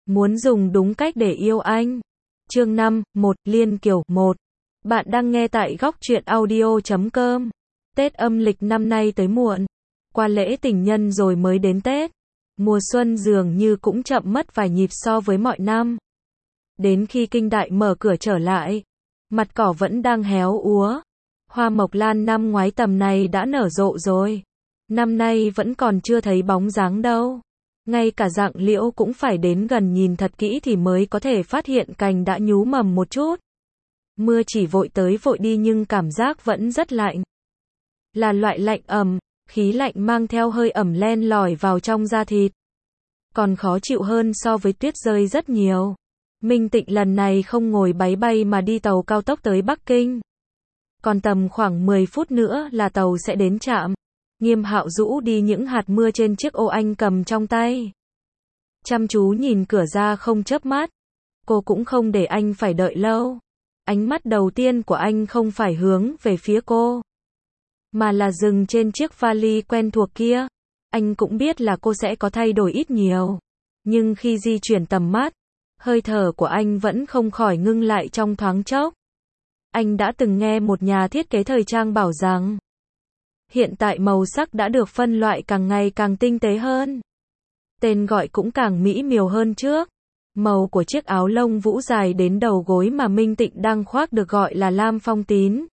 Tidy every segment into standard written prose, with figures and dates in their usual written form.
Muốn dùng đúng cách để yêu anh. Chương 5, 1, Liên Kiều 1. Bạn đang nghe tại góc truyện audio.com. Tết âm lịch năm nay tới muộn. Qua lễ tình nhân rồi mới đến Tết. Mùa xuân dường như cũng chậm mất vài nhịp so với mọi năm. Đến khi Kinh Đại mở cửa trở lại, mặt cỏ vẫn đang héo úa. Hoa mộc lan năm ngoái tầm này đã nở rộ rồi. Năm nay vẫn còn chưa thấy bóng dáng đâu. Ngay cả rạng liễu cũng phải đến gần nhìn thật kỹ thì mới có thể phát hiện cành đã nhú mầm một chút. Mưa chỉ vội tới vội đi nhưng cảm giác vẫn rất lạnh. Là loại lạnh ẩm, khí lạnh mang theo hơi ẩm len lỏi vào trong da thịt. Còn khó chịu hơn so với tuyết rơi rất nhiều. Minh Tịnh lần này không ngồi máy bay mà đi tàu cao tốc tới Bắc Kinh. Còn tầm khoảng 10 phút nữa là tàu sẽ đến trạm. Nghiêm Hạo rũ đi những hạt mưa trên chiếc ô anh cầm trong tay. Chăm chú nhìn cửa ra không chớp mắt. Cô cũng không để anh phải đợi lâu. Ánh mắt đầu tiên của anh không phải hướng về phía cô, mà là dừng trên chiếc vali quen thuộc kia. Anh cũng biết là cô sẽ có thay đổi ít nhiều. Nhưng khi di chuyển tầm mắt, hơi thở của anh vẫn không khỏi ngưng lại trong thoáng chốc. Anh đã từng nghe một nhà thiết kế thời trang bảo rằng, hiện tại màu sắc đã được phân loại càng ngày càng tinh tế hơn. Tên gọi cũng càng mỹ miều hơn trước. Màu của chiếc áo lông vũ dài đến đầu gối mà Minh Tịnh đang khoác được gọi là lam phong tín.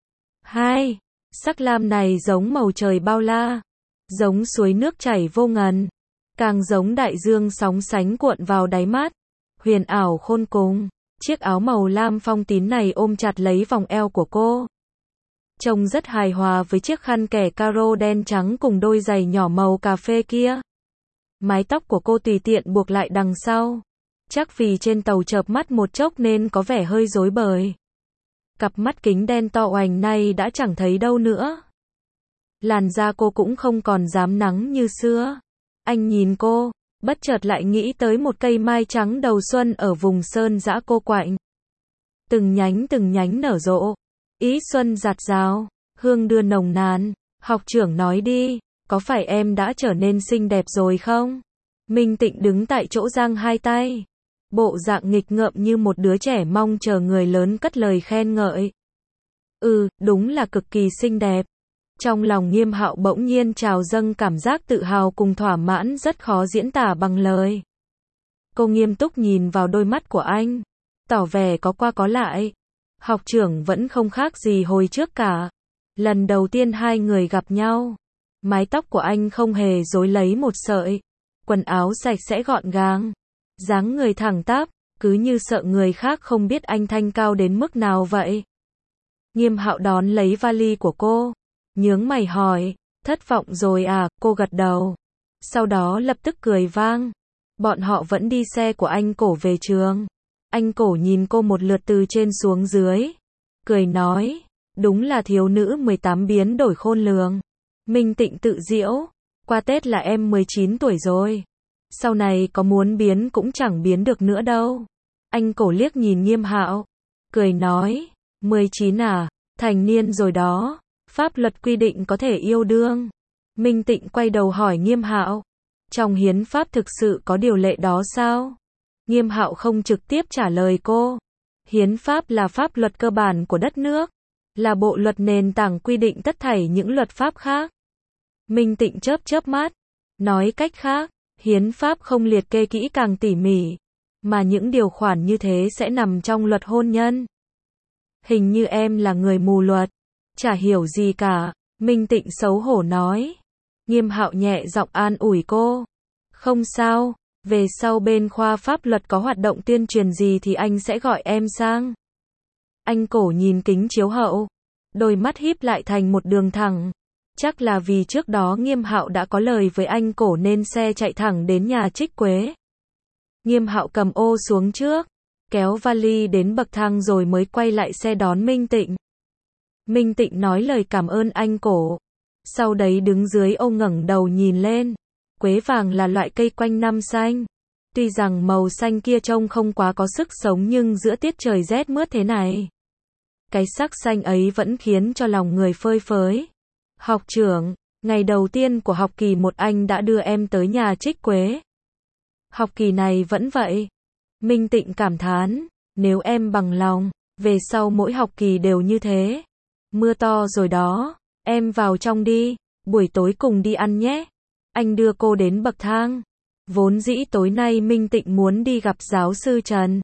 2. Sắc lam này giống màu trời bao la, giống suối nước chảy vô ngần, càng giống đại dương sóng sánh cuộn vào đáy mắt, huyền ảo khôn cùng. Chiếc áo màu lam phong tín này ôm chặt lấy vòng eo của cô, trông rất hài hòa với chiếc khăn kẻ caro đen trắng cùng đôi giày nhỏ màu cà phê kia. Mái tóc của cô tùy tiện buộc lại đằng sau, chắc vì trên tàu chợp mắt một chốc nên có vẻ hơi rối bời. Cặp mắt kính đen to oành này đã chẳng thấy đâu nữa. Làn da cô cũng không còn rám nắng như xưa. Anh nhìn cô, bất chợt lại nghĩ tới một cây mai trắng đầu xuân ở vùng sơn dã cô quạnh. Từng nhánh nở rộ, ý xuân rạt rào, hương đưa nồng nàn. Học trưởng nói đi, có phải em đã trở nên xinh đẹp rồi không? Minh Tịnh đứng tại chỗ giang hai tay, bộ dạng nghịch ngợm như một đứa trẻ mong chờ người lớn cất lời khen ngợi. Đúng là cực kỳ xinh đẹp. Trong lòng Nghiêm Hạo bỗng nhiên trào dâng cảm giác tự hào cùng thỏa mãn rất khó diễn tả bằng lời. Cô nghiêm túc nhìn vào đôi mắt của anh, tỏ vẻ có qua có lại. Học trưởng vẫn không khác gì hồi trước cả. Lần đầu tiên hai người gặp nhau, mái tóc của anh không hề rối lấy một sợi, quần áo sạch sẽ gọn gàng, dáng người thẳng tắp, cứ như sợ người khác không biết anh thanh cao đến mức nào vậy. Nghiêm Hạo đón lấy vali của cô, nhướng mày hỏi, thất vọng rồi à? Cô gật đầu, sau đó lập tức cười vang. Bọn họ vẫn đi xe của anh Cổ về trường. Anh Cổ nhìn cô một lượt từ trên xuống dưới, cười nói, đúng là thiếu nữ 18 biến đổi khôn lường. Minh Tịnh tự giễu, qua Tết là em 19 tuổi rồi. Sau này có muốn biến cũng chẳng biến được nữa đâu. Anh Cổ liếc nhìn Nghiêm Hạo, cười nói, 19 à, thành niên rồi đó. Pháp luật quy định có thể yêu đương. Minh Tịnh quay đầu hỏi Nghiêm Hạo, trong hiến pháp thực sự có điều lệ đó sao? Nghiêm Hạo không trực tiếp trả lời cô. Hiến pháp là pháp luật cơ bản của đất nước, là bộ luật nền tảng quy định tất thảy những luật pháp khác. Minh Tịnh chớp mắt, nói cách khác, hiến pháp không liệt kê kỹ càng tỉ mỉ, mà những điều khoản như thế sẽ nằm trong luật hôn nhân. Hình như em là người mù luật, chả hiểu gì cả. Minh Tịnh xấu hổ nói. Nghiêm Hạo nhẹ giọng an ủi cô, không sao, về sau bên khoa pháp luật có hoạt động tuyên truyền gì thì anh sẽ gọi em sang. Anh Cổ nhìn kính chiếu hậu, đôi mắt híp lại thành một đường thẳng. Chắc là vì trước đó Nghiêm Hạo đã có lời với anh Cổ nên xe chạy thẳng đến nhà Trích Quế. Nghiêm Hạo cầm ô xuống trước, kéo vali đến bậc thang rồi mới quay lại xe đón Minh Tịnh. Minh Tịnh nói lời cảm ơn anh Cổ, sau đấy đứng dưới ô ngẩng đầu nhìn lên. Quế vàng là loại cây quanh năm xanh. Tuy rằng màu xanh kia trông không quá có sức sống nhưng giữa tiết trời rét mướt thế này, cái sắc xanh ấy vẫn khiến cho lòng người phơi phới. Học trưởng, ngày đầu tiên của học kỳ 1 anh đã đưa em tới nhà Trích Quế. Học kỳ này vẫn vậy. Minh Tịnh cảm thán, nếu em bằng lòng, về sau mỗi học kỳ đều như thế. Mưa to rồi đó, em vào trong đi, buổi tối cùng đi ăn nhé. Anh đưa cô đến bậc thang. Vốn dĩ tối nay Minh Tịnh muốn đi gặp giáo sư Trần.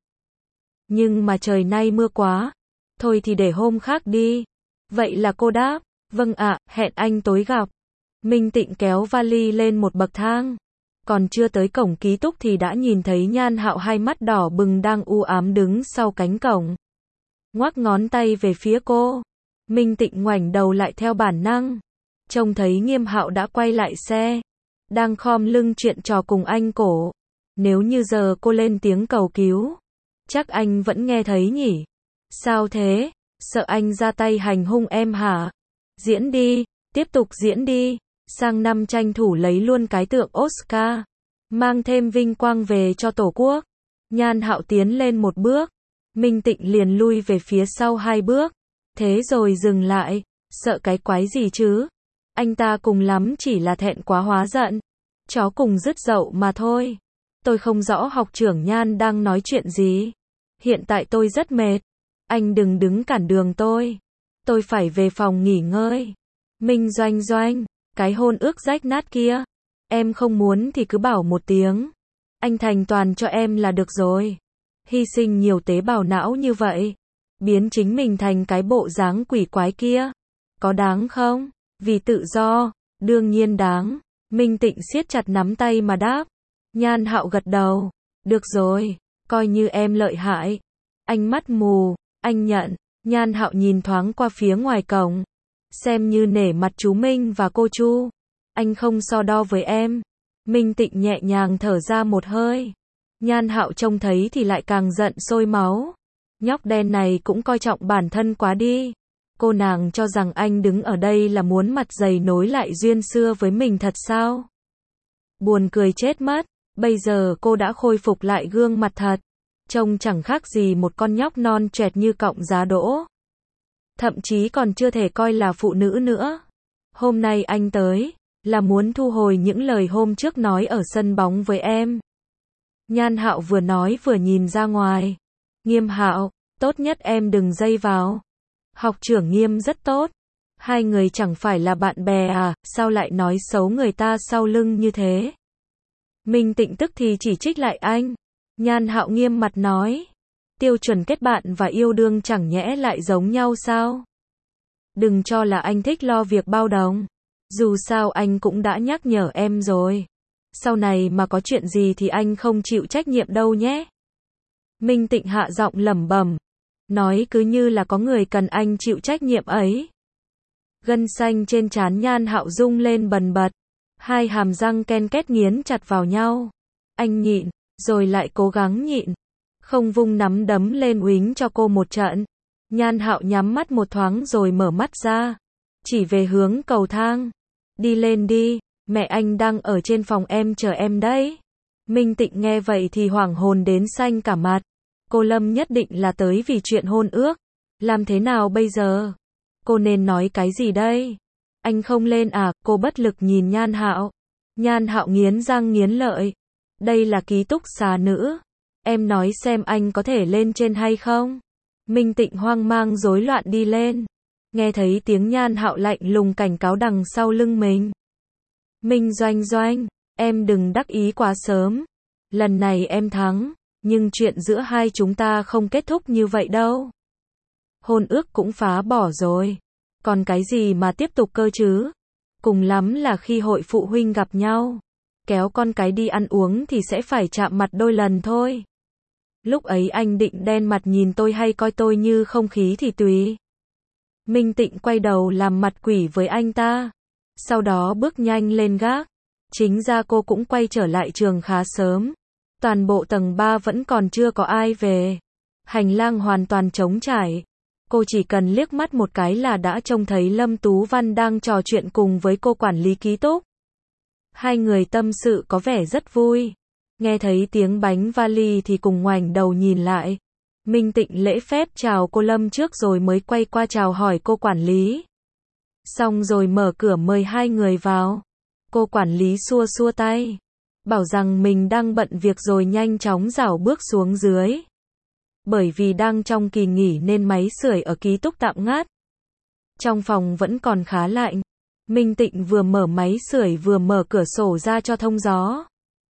Nhưng mà trời nay mưa quá. Thôi thì để hôm khác đi. Vậy là cô đáp, vâng ạ, hẹn anh tối gặp. Minh Tịnh kéo vali lên một bậc thang. Còn chưa tới cổng ký túc thì đã nhìn thấy Nhan Hạo hai mắt đỏ bừng đang u ám đứng sau cánh cổng. Ngoắc ngón tay về phía cô. Minh Tịnh ngoảnh đầu lại theo bản năng. Trông thấy Nghiêm Hạo đã quay lại xe. Đang khom lưng chuyện trò cùng anh cổ. Nếu như giờ cô lên tiếng cầu cứu, chắc anh vẫn nghe thấy nhỉ. Sao thế? Sợ anh ra tay hành hung em hả? Diễn đi, tiếp tục diễn đi. Sang năm tranh thủ lấy luôn cái tượng Oscar. Mang thêm vinh quang về cho Tổ quốc. Nhan Hạo tiến lên một bước. Minh Tịnh liền lui về phía sau hai bước. Thế rồi dừng lại. Sợ cái quái gì chứ? Anh ta cùng lắm chỉ là thẹn quá hóa giận. Chó cùng dứt dậu mà thôi. Tôi không rõ học trưởng Nhan đang nói chuyện gì. Hiện tại tôi rất mệt. Anh đừng đứng cản đường tôi. Tôi phải về phòng nghỉ ngơi. Minh Doanh Doanh, cái hôn ước rách nát kia. Em không muốn thì cứ bảo một tiếng. Anh thành toàn cho em là được rồi. Hy sinh nhiều tế bào não như vậy. Biến chính mình thành cái bộ dáng quỷ quái kia. Có đáng không? Vì tự do, đương nhiên đáng. Minh Tịnh siết chặt nắm tay mà đáp. Nhan Hạo gật đầu. Được rồi, coi như em lợi hại. Anh mắt mù, anh nhận. Nhan Hạo nhìn thoáng qua phía ngoài cổng. Xem như nể mặt chú Minh và cô Chu. Anh không so đo với em. Minh Tịnh nhẹ nhàng thở ra một hơi. Nhan Hạo trông thấy thì lại càng giận sôi máu. Nhóc đen này cũng coi trọng bản thân quá đi. Cô nàng cho rằng anh đứng ở đây là muốn mặt dày nối lại duyên xưa với mình thật sao? Buồn cười chết mất. Bây giờ cô đã khôi phục lại gương mặt thật. Trông chẳng khác gì một con nhóc non choẹt như cọng giá đỗ. Thậm chí còn chưa thể coi là phụ nữ nữa. Hôm nay anh tới, là muốn thu hồi những lời hôm trước nói ở sân bóng với em. Nhan Hạo vừa nói vừa nhìn ra ngoài. Nghiêm Hạo, tốt nhất em đừng dây vào. Học trưởng Nghiêm rất tốt. Hai người chẳng phải là bạn bè à, sao lại nói xấu người ta sau lưng như thế? Minh Tịnh tức thì chỉ trích lại anh. Nhan Hạo nghiêm mặt nói. Tiêu chuẩn kết bạn và yêu đương chẳng nhẽ lại giống nhau sao? Đừng cho là anh thích lo việc bao đồng. Dù sao anh cũng đã nhắc nhở em rồi. Sau này mà có chuyện gì thì anh không chịu trách nhiệm đâu nhé. Minh Tịnh hạ giọng lẩm bẩm. Nói cứ như là có người cần anh chịu trách nhiệm ấy. Gân xanh trên trán Nhan Hạo rung lên bần bật. Hai hàm răng ken két nghiến chặt vào nhau. Anh nhịn, rồi lại cố gắng nhịn. Không vung nắm đấm lên uýnh cho cô một trận. Nhan Hạo nhắm mắt một thoáng rồi mở mắt ra. Chỉ về hướng cầu thang. Đi lên đi, mẹ anh đang ở trên phòng em chờ em đấy. Minh Tịnh nghe vậy thì hoảng hồn đến xanh cả mặt. Cô Lâm nhất định là tới vì chuyện hôn ước. Làm thế nào bây giờ? Cô nên nói cái gì đây? Anh không lên à? Cô bất lực nhìn Nhan Hạo. Nhan Hạo nghiến răng nghiến lợi. Đây là ký túc xá nữ. Em nói xem anh có thể lên trên hay không? Minh Tịnh hoang mang rối loạn đi lên. Nghe thấy tiếng Nhan Hạo lạnh lùng cảnh cáo đằng sau lưng mình. Minh Doanh Doanh, em đừng đắc ý quá sớm. Lần này em thắng, nhưng chuyện giữa hai chúng ta không kết thúc như vậy đâu. Hôn ước cũng phá bỏ rồi. Còn cái gì mà tiếp tục cơ chứ? Cùng lắm là khi hội phụ huynh gặp nhau. Kéo con cái đi ăn uống thì sẽ phải chạm mặt đôi lần thôi. Lúc ấy anh định đen mặt nhìn tôi hay coi tôi như không khí thì tùy. Minh Tịnh quay đầu làm mặt quỷ với anh ta. Sau đó bước nhanh lên gác. Chính ra cô cũng quay trở lại trường khá sớm. Toàn bộ tầng 3 vẫn còn chưa có ai về. Hành lang hoàn toàn trống trải. Cô chỉ cần liếc mắt một cái là đã trông thấy Lâm Tú Văn đang trò chuyện cùng với cô quản lý ký túc. Hai người tâm sự có vẻ rất vui. Nghe thấy tiếng bánh vali thì cùng ngoảnh đầu nhìn lại. Minh Tịnh lễ phép chào cô Lâm trước rồi mới quay qua chào hỏi cô quản lý. Xong rồi mở cửa mời hai người vào. Cô quản lý xua xua tay. bảo rằng mình đang bận việc rồi nhanh chóng rảo bước xuống dưới. Bởi vì đang trong kỳ nghỉ nên máy sưởi ở ký túc tạm ngắt. Trong phòng vẫn còn khá lạnh. Minh Tịnh vừa mở máy sưởi vừa mở cửa sổ ra cho thông gió.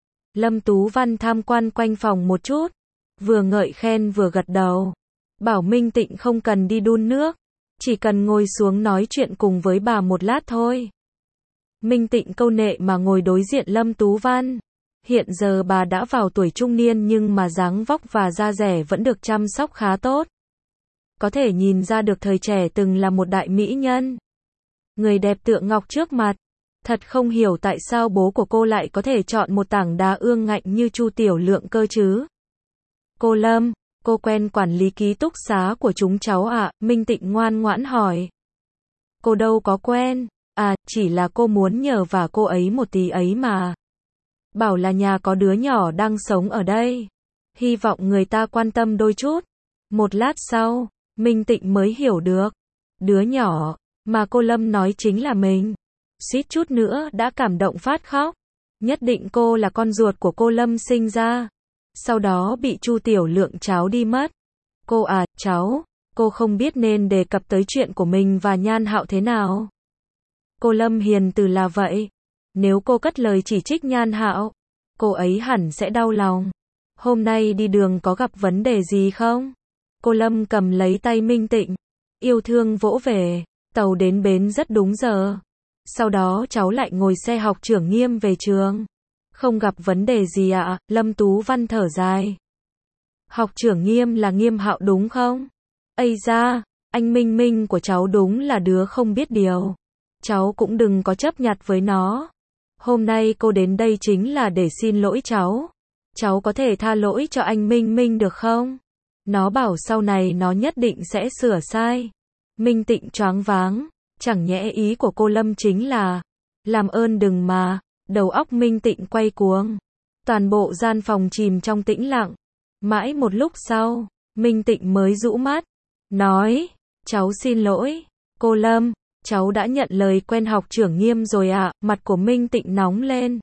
Lâm Tú Văn tham quan quanh phòng một chút, vừa ngợi khen vừa gật đầu. Bảo Minh Tịnh không cần đi đun nước, chỉ cần ngồi xuống nói chuyện cùng với bà một lát thôi. Minh Tịnh câu nệ mà ngồi đối diện Lâm Tú Văn. Hiện giờ bà đã vào tuổi trung niên nhưng mà dáng vóc và da dẻ vẫn được chăm sóc khá tốt. Có thể nhìn ra được thời trẻ từng là một đại mỹ nhân. Người đẹp tượng ngọc trước mặt. Thật không hiểu tại sao bố của cô lại có thể chọn một tảng đá ương ngạnh như Chu Tiểu Lượng cơ chứ. Cô Lâm, cô quen quản lý ký túc xá của chúng cháu ạ? Minh Tịnh ngoan ngoãn hỏi. Cô đâu có quen, chỉ là cô muốn nhờ vả cô ấy một tí ấy mà. Bảo là nhà có đứa nhỏ đang sống ở đây. Hy vọng người ta quan tâm đôi chút. Một lát sau, Minh Tịnh mới hiểu được. Đứa nhỏ mà cô Lâm nói chính là mình. Suýt chút nữa đã cảm động phát khóc. Nhất định cô là con ruột của cô Lâm sinh ra. Sau đó bị Chu Tiểu Lượng cháu đi mất. Cô cháu, cô không biết nên đề cập tới chuyện của mình và Nhan Hạo thế nào. Cô Lâm hiền từ là vậy. Nếu cô cất lời chỉ trích Nhan Hạo, cô ấy hẳn sẽ đau lòng. Hôm nay đi đường có gặp vấn đề gì không? Cô Lâm cầm lấy tay Minh Tịnh, yêu thương vỗ về. Tàu đến bến rất đúng giờ. Sau đó cháu lại ngồi xe học trưởng Nghiêm về trường. Không gặp vấn đề gì ạ? Lâm Tú Văn thở dài. Học trưởng Nghiêm là Nghiêm Hạo đúng không? Ây da, anh Minh Minh của cháu đúng là đứa không biết điều. Cháu cũng đừng có chấp nhặt với nó. Hôm nay cô đến đây chính là để xin lỗi cháu. Cháu có thể tha lỗi cho anh Minh Minh được không? Nó bảo sau này nó nhất định sẽ sửa sai. Minh Tịnh choáng váng. Chẳng nhẽ ý của cô Lâm chính là làm ơn đừng mà. Đầu óc Minh Tịnh quay cuồng. Toàn bộ gian phòng chìm trong tĩnh lặng. Mãi một lúc sau, Minh Tịnh mới rũ mắt. Nói, cháu xin lỗi. Cô Lâm, cháu đã nhận lời quen học trưởng Nghiêm rồi ạ. Mặt của Minh Tịnh nóng lên.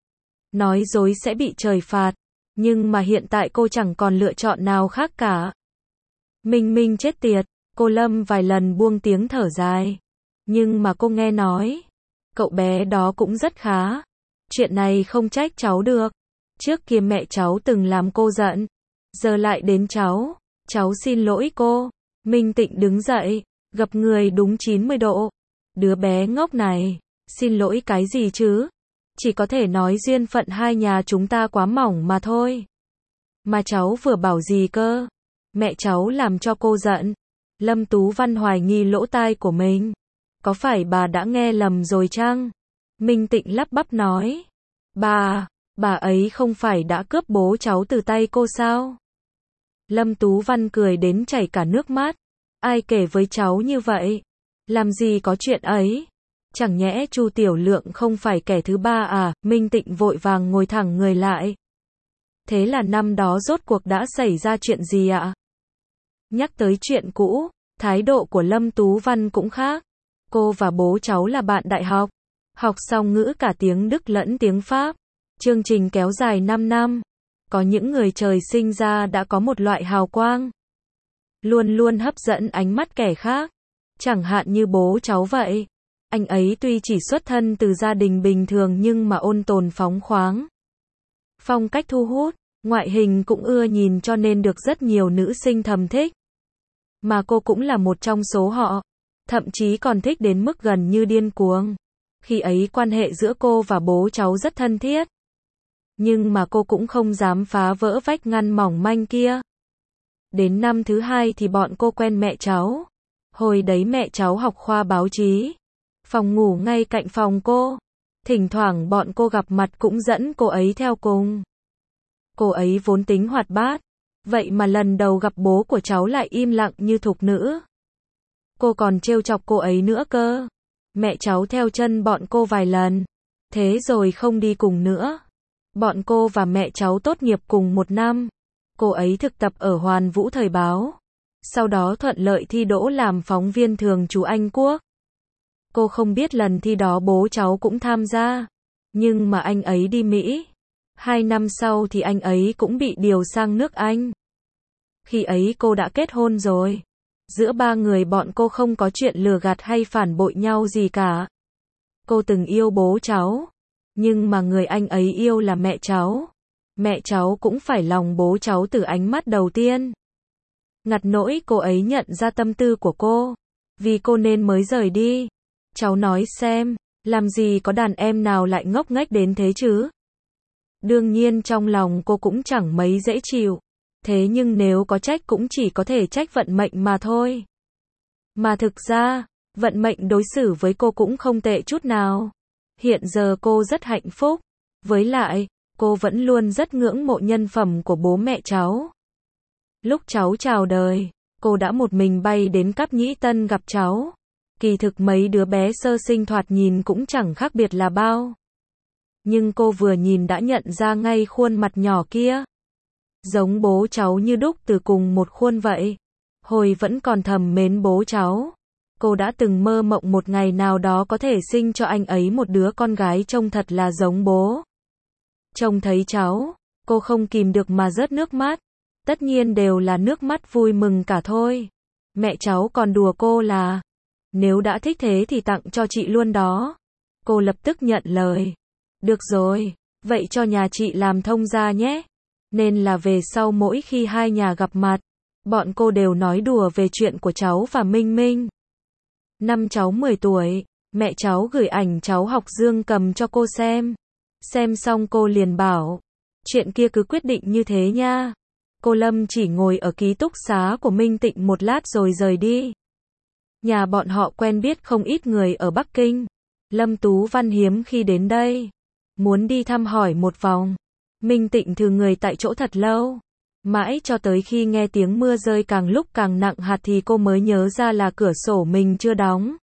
Nói dối sẽ bị trời phạt. Nhưng mà hiện tại cô chẳng còn lựa chọn nào khác cả. Minh Minh chết tiệt. Cô Lâm vài lần buông tiếng thở dài. Nhưng mà cô nghe nói, cậu bé đó cũng rất khá. Chuyện này không trách cháu được. Trước kia mẹ cháu từng làm cô giận. Giờ lại đến cháu. Cháu xin lỗi cô. Minh Tịnh đứng dậy, gập người đúng 90 độ. Đứa bé ngốc này, xin lỗi cái gì chứ? Chỉ có thể nói duyên phận hai nhà chúng ta quá mỏng mà thôi. Mà cháu vừa bảo gì cơ? Mẹ cháu làm cho cô giận. Lâm Tú Văn hoài nghi lỗ tai của mình. Có phải bà đã nghe lầm rồi chăng? Minh Tịnh lắp bắp nói. Bà ấy không phải đã cướp bố cháu từ tay cô sao? Lâm Tú Văn cười đến chảy cả nước mắt. Ai kể với cháu như vậy? Làm gì có chuyện ấy? Chẳng nhẽ Chu Tiểu Lượng không phải kẻ thứ ba à? Minh Tịnh vội vàng ngồi thẳng người lại. Thế là năm đó rốt cuộc đã xảy ra chuyện gì ạ? Nhắc tới chuyện cũ, thái độ của Lâm Tú Văn cũng khác. Cô và bố cháu là bạn đại học. Học song ngữ cả tiếng Đức lẫn tiếng Pháp. Chương trình kéo dài 5 năm. Có những người trời sinh ra đã có một loại hào quang. Luôn luôn hấp dẫn ánh mắt kẻ khác. Chẳng hạn như bố cháu vậy. Anh ấy tuy chỉ xuất thân từ gia đình bình thường nhưng mà ôn tồn phóng khoáng. Phong cách thu hút, ngoại hình cũng ưa nhìn cho nên được rất nhiều nữ sinh thầm thích. Mà cô cũng là một trong số họ. Thậm chí còn thích đến mức gần như điên cuồng. Khi ấy quan hệ giữa cô và bố cháu rất thân thiết. Nhưng mà cô cũng không dám phá vỡ vách ngăn mỏng manh kia. Đến năm thứ 2 thì bọn cô quen mẹ cháu. Hồi đấy mẹ cháu học khoa báo chí. Phòng ngủ ngay cạnh phòng cô. Thỉnh thoảng bọn cô gặp mặt cũng dẫn cô ấy theo cùng. Cô ấy vốn tính hoạt bát. Vậy mà lần đầu gặp bố của cháu lại im lặng như thục nữ. Cô còn trêu chọc cô ấy nữa cơ. Mẹ cháu theo chân bọn cô vài lần. Thế rồi không đi cùng nữa. Bọn cô và mẹ cháu tốt nghiệp cùng một năm. Cô ấy thực tập ở Hoàn Vũ Thời báo. Sau đó thuận lợi thi đỗ làm phóng viên thường trú Anh Quốc. Cô không biết lần thi đó bố cháu cũng tham gia. Nhưng mà anh ấy đi Mỹ. 2 năm sau thì anh ấy cũng bị điều sang nước Anh. Khi ấy cô đã kết hôn rồi. Giữa ba người bọn cô không có chuyện lừa gạt hay phản bội nhau gì cả. Cô từng yêu bố cháu, nhưng mà người anh ấy yêu là mẹ cháu. Mẹ cháu cũng phải lòng bố cháu từ ánh mắt đầu tiên. Ngặt nỗi cô ấy nhận ra tâm tư của cô, vì cô nên mới rời đi. Cháu nói xem, làm gì có đàn em nào lại ngốc nghếch đến thế chứ? Đương nhiên trong lòng cô cũng chẳng mấy dễ chịu. Thế nhưng nếu có trách cũng chỉ có thể trách vận mệnh mà thôi. Mà thực ra, vận mệnh đối xử với cô cũng không tệ chút nào. Hiện giờ cô rất hạnh phúc. Với lại, cô vẫn luôn rất ngưỡng mộ nhân phẩm của bố mẹ cháu. Lúc cháu chào đời, cô đã một mình bay đến Cáp Nhĩ Tân gặp cháu. Kỳ thực mấy đứa bé sơ sinh thoạt nhìn cũng chẳng khác biệt là bao. Nhưng cô vừa nhìn đã nhận ra ngay khuôn mặt nhỏ kia. Giống bố cháu như đúc từ cùng một khuôn vậy. Hồi vẫn còn thầm mến bố cháu, cô đã từng mơ mộng một ngày nào đó có thể sinh cho anh ấy một đứa con gái trông thật là giống bố. Trông thấy cháu, cô không kìm được mà rớt nước mắt. Tất nhiên đều là nước mắt vui mừng cả thôi. Mẹ cháu còn đùa cô là, nếu đã thích thế thì tặng cho chị luôn đó. Cô lập tức nhận lời. Được rồi, vậy cho nhà chị làm thông gia nhé. Nên là về sau mỗi khi hai nhà gặp mặt, bọn cô đều nói đùa về chuyện của cháu và Minh Minh. Năm cháu 10 tuổi, mẹ cháu gửi ảnh cháu học dương cầm cho cô xem. Xem xong cô liền bảo, chuyện kia cứ quyết định như thế nha. Cô Lâm chỉ ngồi ở ký túc xá của Minh Tịnh một lát rồi rời đi. Nhà bọn họ quen biết không ít người ở Bắc Kinh. Lâm Tú Văn hiếm khi đến đây, muốn đi thăm hỏi một vòng. Minh Tịnh thư người tại chỗ thật lâu. Mãi cho tới khi nghe tiếng mưa rơi càng lúc càng nặng hạt thì cô mới nhớ ra là cửa sổ mình chưa đóng.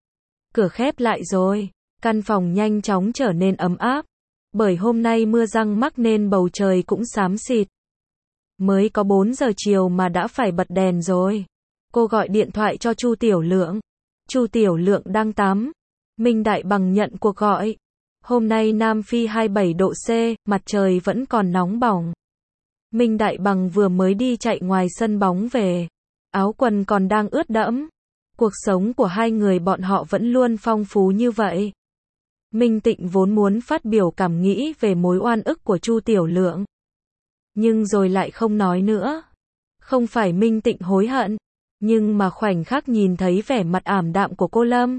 Cửa khép lại rồi, căn phòng nhanh chóng trở nên ấm áp. Bởi hôm nay mưa răng mắc nên bầu trời cũng xám xịt. Mới có 4 giờ chiều mà đã phải bật đèn rồi. Cô gọi điện thoại cho Chu Tiểu Lượng. Chu Tiểu Lượng đang tắm. Minh Đại Bằng nhận cuộc gọi. Hôm nay Nam Phi 27 độ C, mặt trời vẫn còn nóng bỏng. Minh Đại Bằng vừa mới đi chạy ngoài sân bóng về. Áo quần còn đang ướt đẫm. Cuộc sống của hai người bọn họ vẫn luôn phong phú như vậy. Minh Tịnh vốn muốn phát biểu cảm nghĩ về mối oan ức của Chu Tiểu Lượng. Nhưng rồi lại không nói nữa. Không phải Minh Tịnh hối hận, nhưng mà khoảnh khắc nhìn thấy vẻ mặt ảm đạm của cô Lâm.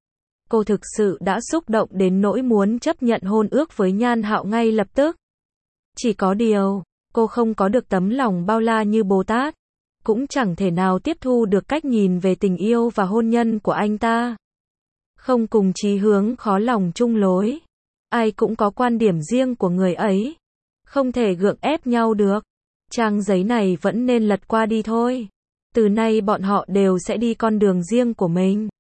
Cô thực sự đã xúc động đến nỗi muốn chấp nhận hôn ước với Nhan Hạo ngay lập tức. Chỉ có điều, cô không có được tấm lòng bao la như Bồ Tát. Cũng chẳng thể nào tiếp thu được cách nhìn về tình yêu và hôn nhân của anh ta. Không cùng chí hướng khó lòng chung lối. Ai cũng có quan điểm riêng của người ấy. Không thể gượng ép nhau được. Trang giấy này vẫn nên lật qua đi thôi. Từ nay bọn họ đều sẽ đi con đường riêng của mình.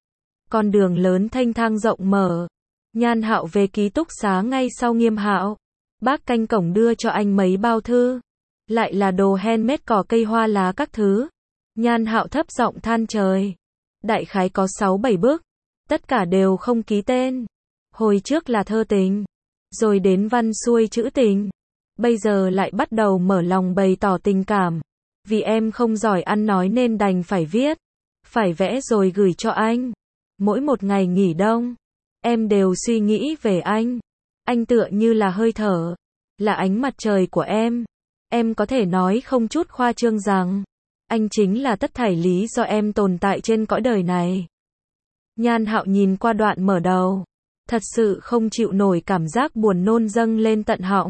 Con đường lớn thanh thang rộng mở. Nhan Hạo về ký túc xá ngay sau Nghiêm Hạo. Bác canh cổng đưa cho anh mấy bao thư. Lại là đồ handmade cỏ cây hoa lá các thứ. Nhan Hạo thấp giọng than trời. Đại khái có 6-7 bức. Tất cả đều không ký tên. Hồi trước là thơ tình. Rồi đến văn xuôi trữ tình. Bây giờ lại bắt đầu mở lòng bày tỏ tình cảm. Vì em không giỏi ăn nói nên đành phải viết. Phải vẽ rồi gửi cho anh. Mỗi một ngày nghỉ đông, em đều suy nghĩ về anh. Anh tựa như là hơi thở, là ánh mặt trời của em. Em có thể nói không chút khoa trương rằng, anh chính là tất thảy lý do em tồn tại trên cõi đời này. Nhan Hạo nhìn qua đoạn mở đầu, thật sự không chịu nổi cảm giác buồn nôn dâng lên tận họng.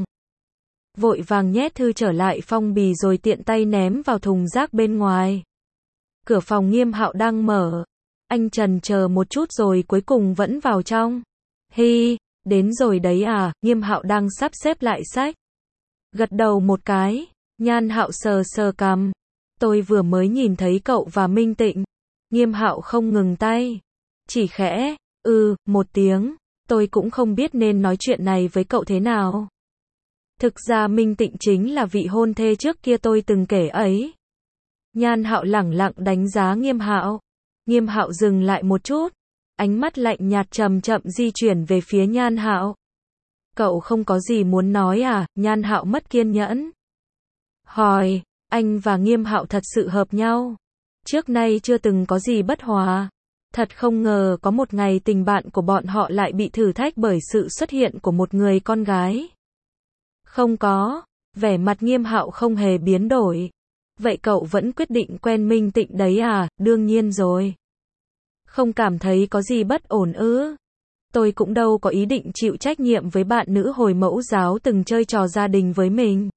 Vội vàng nhét thư trở lại phong bì rồi tiện tay ném vào thùng rác bên ngoài. Cửa phòng Nghiêm Hạo đang mở. Anh chần chờ một chút rồi cuối cùng vẫn vào trong. Hi, đến rồi đấy à, Nghiêm Hạo đang sắp xếp lại sách. Gật đầu một cái, Nhan Hạo sờ sờ cằm. Tôi vừa mới nhìn thấy cậu và Minh Tịnh. Nghiêm Hạo không ngừng tay. Chỉ khẽ, một tiếng. Tôi cũng không biết nên nói chuyện này với cậu thế nào. Thực ra Minh Tịnh chính là vị hôn thê trước kia tôi từng kể ấy. Nhan Hạo lẳng lặng đánh giá Nghiêm Hạo. Nghiêm Hạo dừng lại một chút, ánh mắt lạnh nhạt chậm chậm di chuyển về phía Nhan Hạo. Cậu không có gì muốn nói à? Nhan Hạo mất kiên nhẫn. Hỏi, anh và Nghiêm Hạo thật sự hợp nhau. Trước nay chưa từng có gì bất hòa. Thật không ngờ có một ngày tình bạn của bọn họ lại bị thử thách bởi sự xuất hiện của một người con gái. Không có, vẻ mặt Nghiêm Hạo không hề biến đổi. Vậy cậu vẫn quyết định quen Minh Tịnh đấy à? Đương nhiên rồi. Không cảm thấy có gì bất ổn ư? Tôi cũng đâu có ý định chịu trách nhiệm với bạn nữ hồi mẫu giáo từng chơi trò gia đình với mình.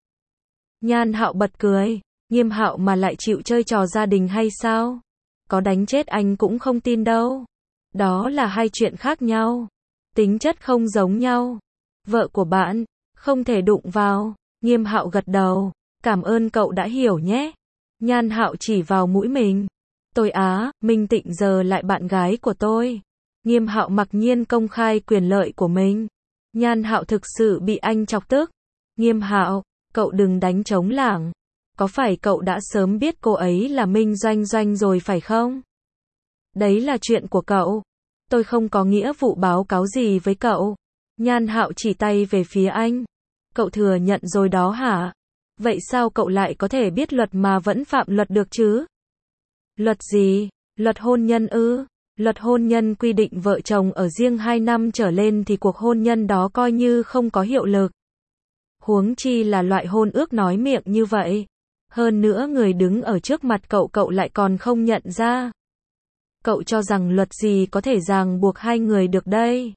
Nhan Hạo bật cười. Nghiêm Hạo mà lại chịu chơi trò gia đình hay sao? Có đánh chết anh cũng không tin đâu. Đó là hai chuyện khác nhau. Tính chất không giống nhau. Vợ của bạn, không thể đụng vào. Nghiêm Hạo gật đầu. Cảm ơn cậu đã hiểu nhé. Nhan Hạo chỉ vào mũi mình. Tôi á, Minh Tịnh giờ lại bạn gái của tôi. Nghiêm Hạo mặc nhiên công khai quyền lợi của mình. Nhan Hạo thực sự bị anh chọc tức. Nghiêm Hạo, cậu đừng đánh trống lảng. Có phải cậu đã sớm biết cô ấy là Minh Doanh Doanh rồi phải không? Đấy là chuyện của cậu. Tôi không có nghĩa vụ báo cáo gì với cậu. Nhan Hạo chỉ tay về phía anh. Cậu thừa nhận rồi đó hả? Vậy sao cậu lại có thể biết luật mà vẫn phạm luật được chứ? Luật gì? Luật hôn nhân ư? Luật hôn nhân quy định vợ chồng ở riêng 2 năm trở lên thì cuộc hôn nhân đó coi như không có hiệu lực. Huống chi là loại hôn ước nói miệng như vậy. Hơn nữa người đứng ở trước mặt cậu lại còn không nhận ra. Cậu cho rằng luật gì có thể ràng buộc hai người được đây?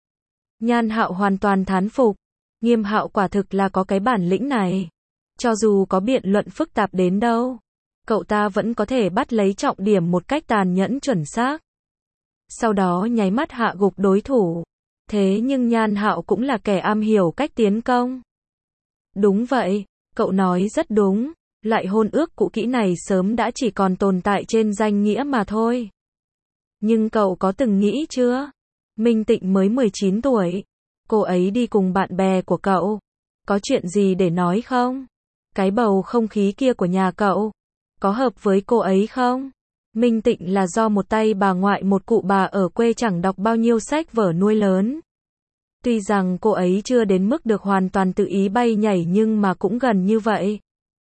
Nhan Hạo hoàn toàn thán phục. Nghiêm Hạo quả thực là có cái bản lĩnh này. Cho dù có biện luận phức tạp đến đâu, cậu ta vẫn có thể bắt lấy trọng điểm một cách tàn nhẫn chuẩn xác. Sau đó nháy mắt hạ gục đối thủ. Thế nhưng Nhan Hạo cũng là kẻ am hiểu cách tiến công. Đúng vậy, cậu nói rất đúng. Loại hôn ước cũ kỹ này sớm đã chỉ còn tồn tại trên danh nghĩa mà thôi. Nhưng cậu có từng nghĩ chưa? Minh Tịnh mới 19 tuổi. Cô ấy đi cùng bạn bè của cậu. Có chuyện gì để nói không? Cái bầu không khí kia của nhà cậu có hợp với cô ấy không? Minh Tịnh là do một tay bà ngoại một cụ bà ở quê chẳng đọc bao nhiêu sách vở nuôi lớn. Tuy rằng cô ấy chưa đến mức được hoàn toàn tự ý bay nhảy nhưng mà cũng gần như vậy.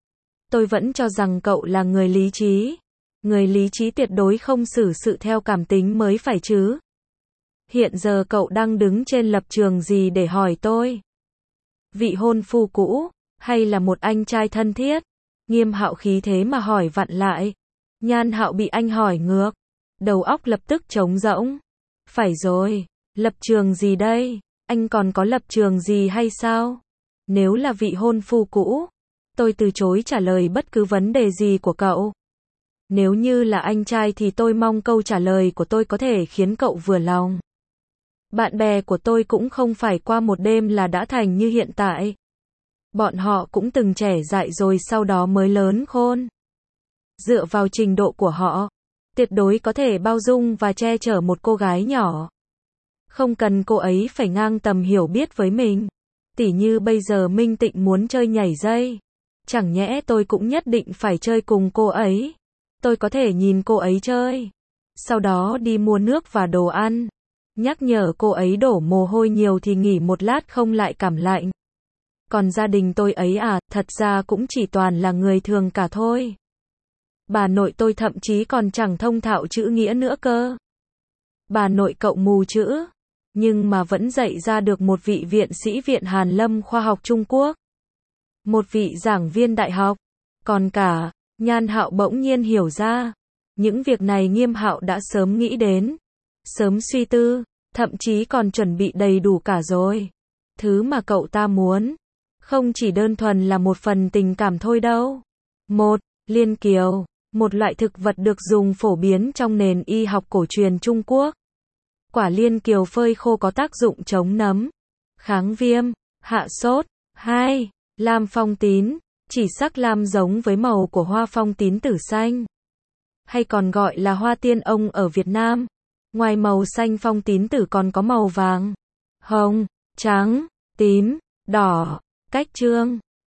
Tôi vẫn cho rằng cậu là người lý trí. Người lý trí tuyệt đối không xử sự theo cảm tính mới phải chứ. Hiện giờ cậu đang đứng trên lập trường gì để hỏi tôi? Vị hôn phu cũ, hay là một anh trai thân thiết? Nghiêm Hạo khí thế mà hỏi vặn lại. Nhan Hạo bị anh hỏi ngược. Đầu óc lập tức trống rỗng. Phải rồi, lập trường gì đây? Anh còn có lập trường gì hay sao? Nếu là vị hôn phu cũ, tôi từ chối trả lời bất cứ vấn đề gì của cậu. Nếu như là anh trai thì tôi mong câu trả lời của tôi có thể khiến cậu vừa lòng. Bạn bè của tôi cũng không phải qua một đêm là đã thành như hiện tại. Bọn họ cũng từng trẻ dại rồi sau đó mới lớn khôn. Dựa vào trình độ của họ, tuyệt đối có thể bao dung và che chở một cô gái nhỏ. Không cần cô ấy phải ngang tầm hiểu biết với mình. Tỉ như bây giờ Minh Tịnh muốn chơi nhảy dây. Chẳng nhẽ tôi cũng nhất định phải chơi cùng cô ấy. Tôi có thể nhìn cô ấy chơi. Sau đó đi mua nước và đồ ăn. Nhắc nhở cô ấy đổ mồ hôi nhiều thì nghỉ một lát không lại cảm lạnh. Còn gia đình tôi ấy à, thật ra cũng chỉ toàn là người thường cả thôi. Bà nội tôi thậm chí còn chẳng thông thạo chữ nghĩa nữa cơ. Bà nội cậu mù chữ, nhưng mà vẫn dạy ra được một vị viện sĩ Viện Hàn Lâm Khoa học Trung Quốc. Một vị giảng viên đại học. Còn cả, Nhan Hạo bỗng nhiên hiểu ra. Những việc này Nghiêm Hạo đã sớm nghĩ đến. Sớm suy tư, thậm chí còn chuẩn bị đầy đủ cả rồi. Thứ mà cậu ta muốn, không chỉ đơn thuần là một phần tình cảm thôi đâu. Liên kiều, một loại thực vật được dùng phổ biến trong nền y học cổ truyền Trung Quốc. Quả liên kiều phơi khô có tác dụng chống nấm, kháng viêm, hạ sốt. 2. Lam phong tín, chỉ sắc lam giống với màu của hoa phong tín tử xanh, hay còn gọi là hoa tiên ông ở Việt Nam. Ngoài màu xanh phong tín tử còn có màu vàng, hồng, trắng, tím, đỏ. Cách trương